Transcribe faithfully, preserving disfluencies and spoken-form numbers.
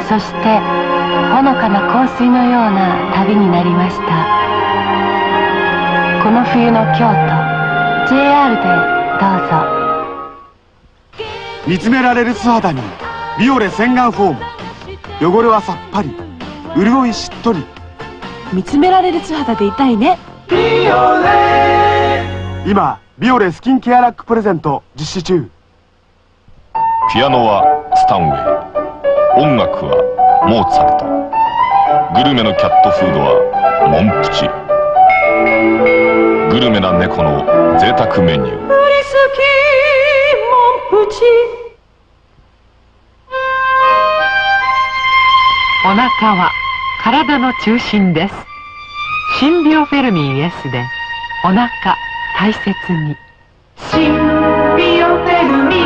そしてほのかな香水のような旅になりました。この冬の京都 ジェイアール でどうぞ。 見つめられる素肌にビオレ洗顔フォーム。汚れはさっぱり、潤いしっとり。 見つめられる素肌でいたいね。ビオレ。 今ビオレスキンケアラックプレゼント実施中。 ピアノはスタンウェイ、音楽はモーツァルト、グルメのキャットフードはモンプチ。グルメな猫の贅沢メニュー。モンプチ。 お腹は体の中心です。シンビオフェルミン S でお腹大切に。シンビオフェルミン